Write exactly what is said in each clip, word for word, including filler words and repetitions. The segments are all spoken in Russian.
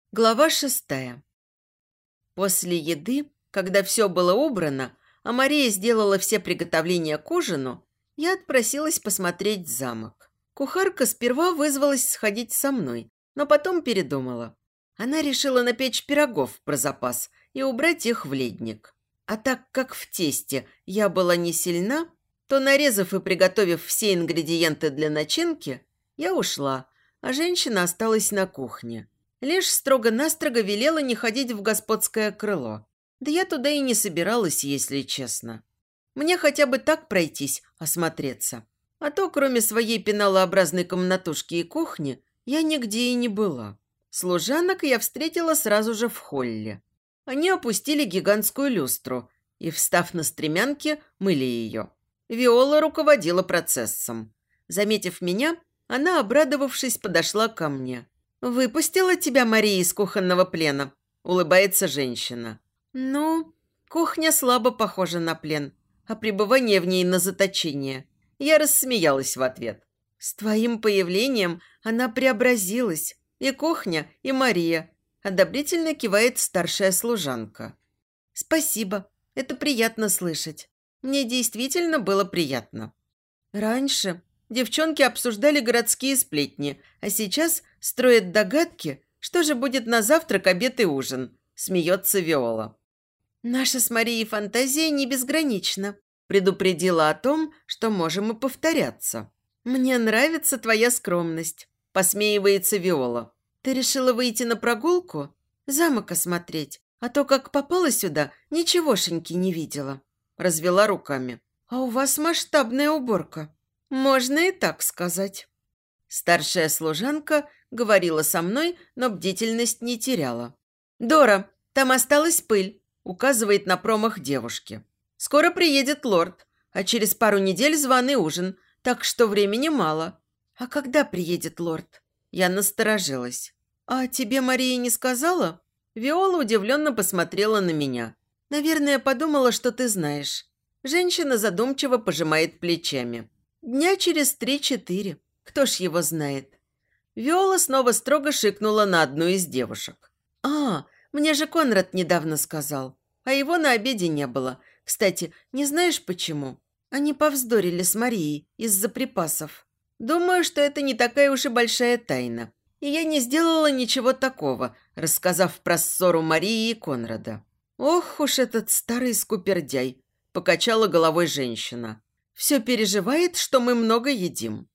Глава шестая. После еды, когда все было убрано, а Мария сделала все приготовления к ужину, я отпросилась посмотреть замок. Кухарка сперва вызвалась сходить со мной, но потом передумала. Она решила напечь пирогов про запас и убрать их в ледник. А так как в тесте я была не сильна, то, нарезав и приготовив все ингредиенты для начинки, я ушла, а женщина осталась на кухне. Лишь строго-настрого велела не ходить в господское крыло. Да я туда и не собиралась, если честно. Мне хотя бы так пройтись, осмотреться. А то, кроме своей пеналообразной комнатушки и кухни, я нигде и не была. Служанок я встретила сразу же в холле. Они опустили гигантскую люстру и, встав на стремянке, мыли ее. Виола руководила процессом. Заметив меня, она, обрадовавшись, подошла ко мне. «Выпустила тебя Мария из кухонного плена», – улыбается женщина. «Ну, кухня слабо похожа на плен, а пребывание в ней на заточение». Я рассмеялась в ответ. «С твоим появлением она преобразилась. И кухня, и Мария», – одобрительно кивает старшая служанка. «Спасибо, это приятно слышать. Мне действительно было приятно». Раньше девчонки обсуждали городские сплетни, а сейчас строят догадки, что же будет на завтрак, обед и ужин. Смеется Виола. «Наша с Марией фантазия не безгранична», предупредила о том, что можем и повторяться. «Мне нравится твоя скромность», посмеивается Виола. «Ты решила выйти на прогулку? Замок осмотреть, а то, как попала сюда, ничегошеньки не видела». Развела руками. «А у вас масштабная уборка». «Можно и так сказать». Старшая служанка говорила со мной, но бдительность не теряла. «Дора, там осталась пыль», – указывает на промах девушки. «Скоро приедет лорд, а через пару недель званый ужин, так что времени мало». «А когда приедет лорд?» Я насторожилась. «А тебе Мария не сказала?» Виола удивленно посмотрела на меня. «Наверное, подумала, что ты знаешь». Женщина задумчиво пожимает плечами. «Дня через три-четыре. Кто ж его знает?» Виола снова строго шикнула на одну из девушек. «А, мне же Конрад недавно сказал. А его на обеде не было. Кстати, не знаешь почему? Они повздорили с Марией из-за припасов. Думаю, что это не такая уж и большая тайна. И я не сделала ничего такого, рассказав про ссору Марии и Конрада». «Ох уж этот старый скупердяй!» – покачала головой женщина. «Все переживает, что мы много едим».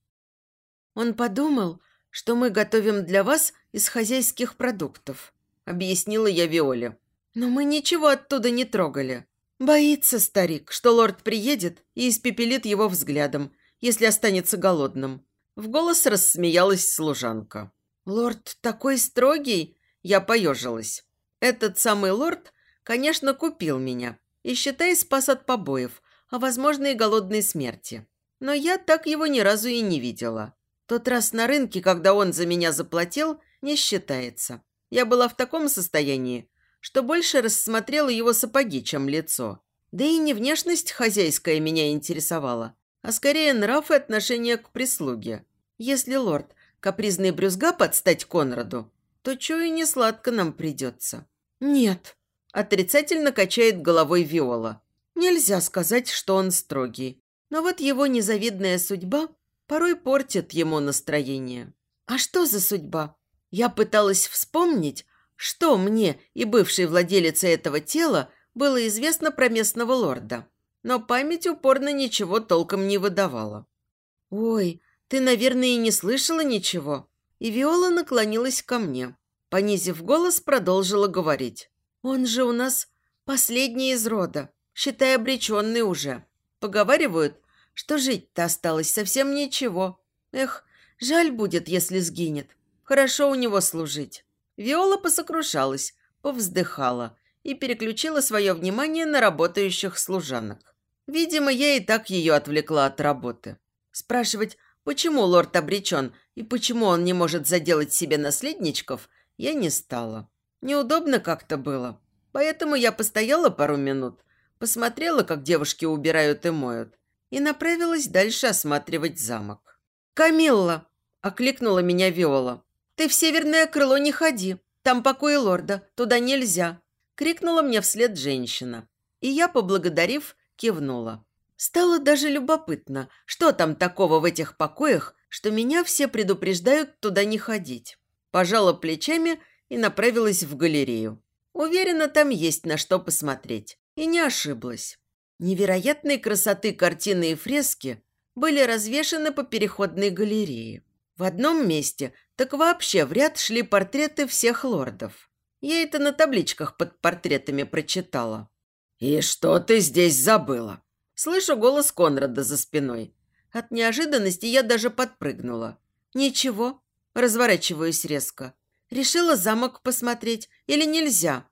«Он подумал, что мы готовим для вас из хозяйских продуктов», – объяснила я Виоле. «Но мы ничего оттуда не трогали. Боится старик, что лорд приедет и испепелит его взглядом, если останется голодным». В голос рассмеялась служанка. «Лорд такой строгий?» Я поежилась. Этот самый лорд, конечно, купил меня и, считай, спас от побоев, а, возможно, и голодной смерти. Но я так его ни разу и не видела. Тот раз на рынке, когда он за меня заплатил, не считается. Я была в таком состоянии, что больше рассмотрела его сапоги, чем лицо. Да и не внешность хозяйская меня интересовала, а скорее нрав и отношение к прислуге. Если лорд капризный брюзга подстать Конраду, то чую, не сладко нам придется. «Нет», – отрицательно качает головой Виола. «Нельзя сказать, что он строгий. Но вот его незавидная судьба порой портит ему настроение». «А что за судьба?» Я пыталась вспомнить, что мне и бывшей владелице этого тела было известно про местного лорда. Но память упорно ничего толком не выдавала. «Ой, ты, наверное, и не слышала ничего?» И Виола наклонилась ко мне. Понизив голос, продолжила говорить. «Он же у нас последний из рода, считай, обреченный уже. Поговаривают, что жить-то осталось совсем ничего. Эх, жаль будет, если сгинет. Хорошо у него служить». Виола посокрушалась, повздыхала и переключила свое внимание на работающих служанок. Видимо, я и так ее отвлекла от работы. Спрашивать, почему лорд обречен и почему он не может заделать себе наследничков, я не стала. Неудобно как-то было. Поэтому я постояла пару минут, посмотрела, как девушки убирают и моют, и направилась дальше осматривать замок. «Камилла!» – окликнула меня Виола. «Ты в северное крыло не ходи. там покои лорда, туда нельзя!» – крикнула мне вслед женщина. И я, поблагодарив, кивнула. Стало даже любопытно, что там такого в этих покоях, что меня все предупреждают туда не ходить. Пожала плечами и направилась в галерею. Уверена, там есть на что посмотреть. И не ошиблась. Невероятной красоты картины и фрески были развешаны по переходной галерее. В одном месте так вообще в ряд шли портреты всех лордов. Я это на табличках под портретами прочитала. «И что ты здесь забыла?» Слышу голос Конрада за спиной. От неожиданности я даже подпрыгнула. «Ничего». Разворачиваюсь резко. «Решила замок посмотреть или нельзя?»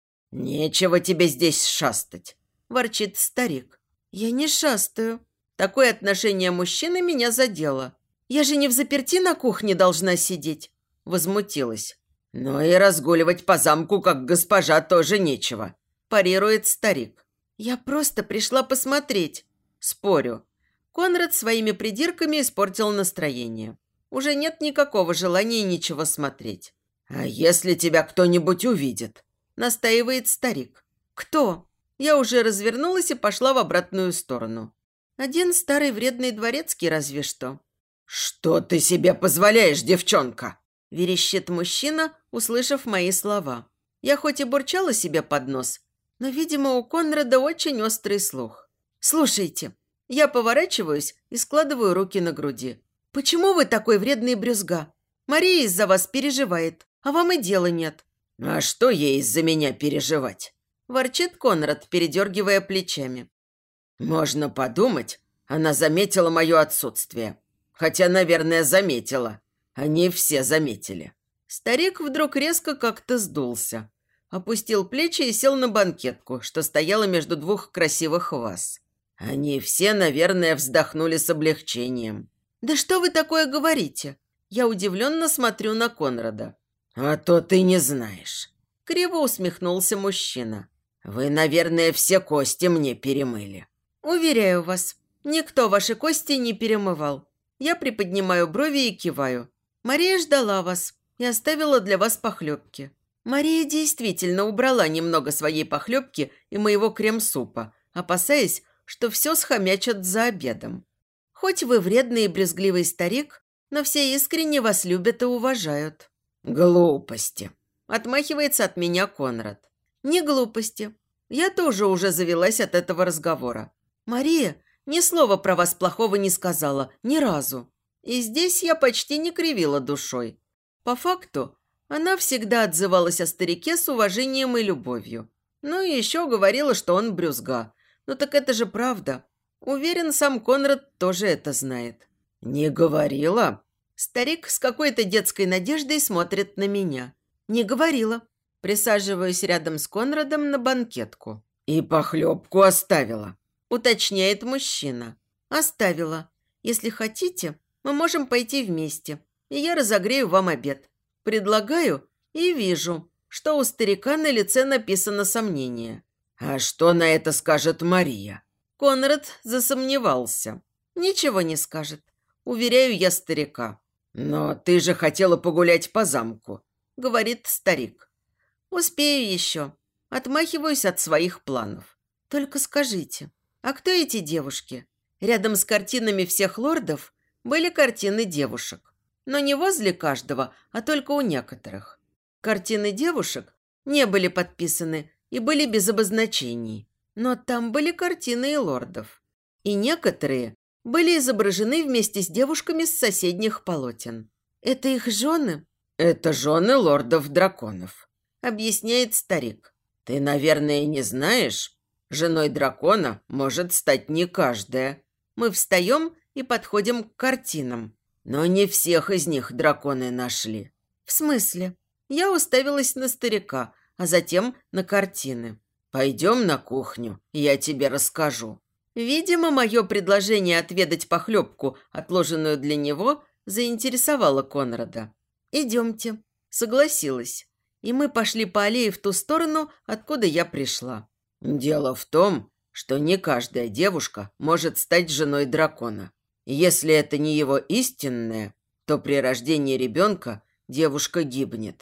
«Нечего тебе здесь шастать», – ворчит старик. «Я не шастаю». Такое отношение мужчины меня задело. «Я же не в заперти на кухне должна сидеть», – возмутилась. «Но и разгуливать по замку, как госпожа, тоже нечего», – парирует старик. «Я просто пришла посмотреть». Спорю. Конрад своими придирками испортил настроение. Уже нет никакого желания ничего смотреть. «А если тебя кто-нибудь увидит?» – настаивает старик. «Кто?» Я уже развернулась и пошла в обратную сторону. Один старый вредный дворецкий разве что. «Что ты себе позволяешь, девчонка?» – верещит мужчина, услышав мои слова. Я хоть и бурчала себе под нос, но, видимо, у Конрада очень острый слух. «Слушайте». Я поворачиваюсь и складываю руки на груди. «Почему вы такой вредный брюзга? Мария из-за вас переживает, а вам и дела нет». «А что ей из-за меня переживать?» – ворчит Конрад, передергивая плечами. «Можно подумать, она заметила мое отсутствие. Хотя, наверное, заметила. Они все заметили». Старик вдруг резко как-то сдулся. Опустил плечи и сел на банкетку, что стояла между двух красивых ваз. Они все, наверное, вздохнули с облегчением. «Да что вы такое говорите?» Я удивленно смотрю на Конрада. «А то ты не знаешь». Криво усмехнулся мужчина. «Вы, наверное, все кости мне перемыли». «Уверяю вас, никто ваши кости не перемывал». Я приподнимаю брови и киваю. «Мария ждала вас и оставила для вас похлебки». Мария действительно убрала немного своей похлебки и моего крем-супа, опасаясь, что все схомячат за обедом. Хоть вы вредный и брезгливый старик, но все искренне вас любят и уважают». «Глупости», – отмахивается от меня Конрад. «Не глупости. Я тоже уже завелась от этого разговора. Мария ни слова про вас плохого не сказала, ни разу. И здесь я почти не кривила душой. По факту, она всегда отзывалась о старике с уважением и любовью. Ну и еще говорила, что он брюзга. Ну так это же правда. Уверен, сам Конрад тоже это знает». «Не говорила?» Старик с какой-то детской надеждой смотрит на меня. «Не говорила». Присаживаюсь рядом с Конрадом на банкетку. «И похлебку оставила», уточняет мужчина. «Оставила. Если хотите, мы можем пойти вместе, и я разогрею вам обед. Предлагаю и вижу, что у старика на лице написано сомнение». «А что на это скажет Мария?» Конрад засомневался. «Ничего не скажет. Уверяю я старика». «Но ты же хотела погулять по замку», — говорит старик. «Успею еще». Отмахиваюсь от своих планов. «Только скажите, а кто эти девушки?» Рядом с картинами всех лордов были картины девушек. Но не возле каждого, а только у некоторых. Картины девушек не были подписаны и были без обозначений. Но там были картины и лордов. И некоторые были изображены вместе с девушками с соседних полотен. «Это их жены?» «Это жены лордов-драконов», – объясняет старик. «Ты, наверное, не знаешь? Женой дракона может стать не каждая. Мы встаем и подходим к картинам. Но не всех из них драконы нашли». «В смысле?» Я уставилась на старика, а затем на картины. «Пойдем на кухню, я тебе расскажу». Видимо, мое предложение отведать похлебку, отложенную для него, заинтересовало Конрада. «Идемте», – согласилась. И мы пошли по аллее в ту сторону, откуда я пришла. «Дело в том, что не каждая девушка может стать женой дракона. Если это не его истинная, то при рождении ребенка девушка гибнет.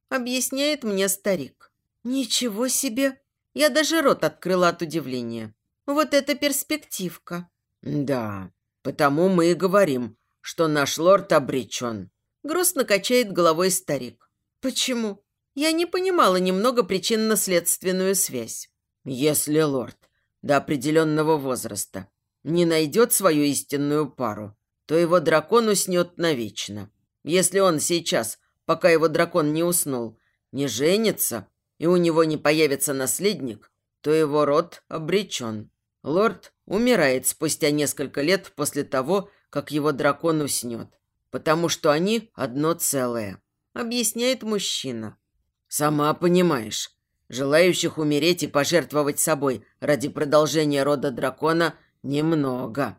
объясняет мне старик. Ничего себе! Я даже рот открыла от удивления. Вот это перспективка. Да, потому мы и говорим, что наш лорд обречен. Грустно качает головой старик. Почему? Я не понимала немного причинно-следственную связь. Если лорд до определенного возраста не найдет свою истинную пару, то его дракон уснет навечно. Если он сейчас, пока его дракон не уснул, не женится, и у него не появится наследник, то его род обречен. Лорд умирает спустя несколько лет после того, как его дракон уснет, потому что они одно целое, объясняет мужчина. Сама понимаешь, желающих умереть и пожертвовать собой ради продолжения рода дракона немного.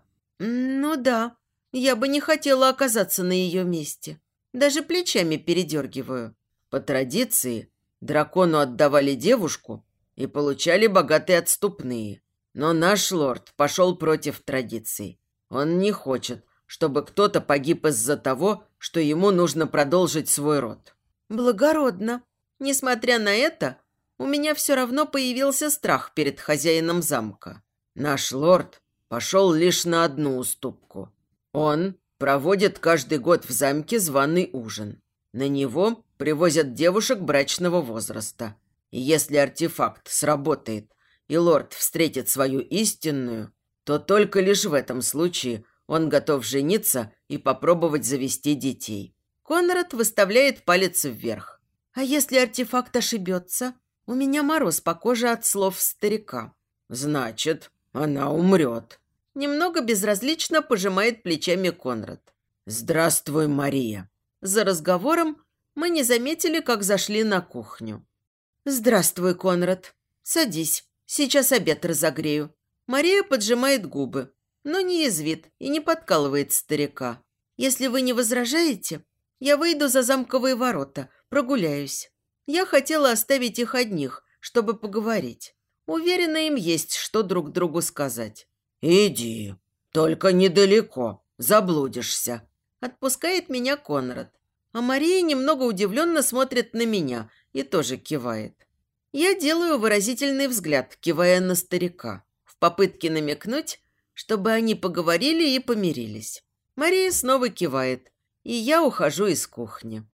Ну да, я бы не хотела оказаться на ее месте. Даже плечами передергиваю. По традиции, дракону отдавали девушку и получали богатые отступные. Но наш лорд пошел против традиций. Он не хочет, чтобы кто-то погиб из-за того, что ему нужно продолжить свой род. Благородно. Несмотря на это, у меня все равно появился страх перед хозяином замка. Наш лорд пошел лишь на одну уступку. Он проводит каждый год в замке званый ужин. На него привозят девушек брачного возраста. И если артефакт сработает, и лорд встретит свою истинную, то только лишь в этом случае он готов жениться и попробовать завести детей. Конрад выставляет палец вверх. А если артефакт ошибется? У меня мороз по коже от слов старика. Значит, она умрет. Немного безразлично пожимает плечами Конрад. Здравствуй, Мария. За разговором мы не заметили, как зашли на кухню. Здравствуй, Конрад. Садись. Сейчас обед разогрею. Мария поджимает губы, но не язвит и не подкалывает старика. Если вы не возражаете, я выйду за замковые ворота, прогуляюсь. Я хотела оставить их одних, чтобы поговорить. Уверена, им есть что друг другу сказать. Иди, только недалеко, заблудишься. Отпускает меня Конрад. А Мария немного удивленно смотрит на меня и тоже кивает. Я делаю выразительный взгляд, кивая на старика, в попытке намекнуть, чтобы они поговорили и помирились. Мария снова кивает, и я ухожу из кухни.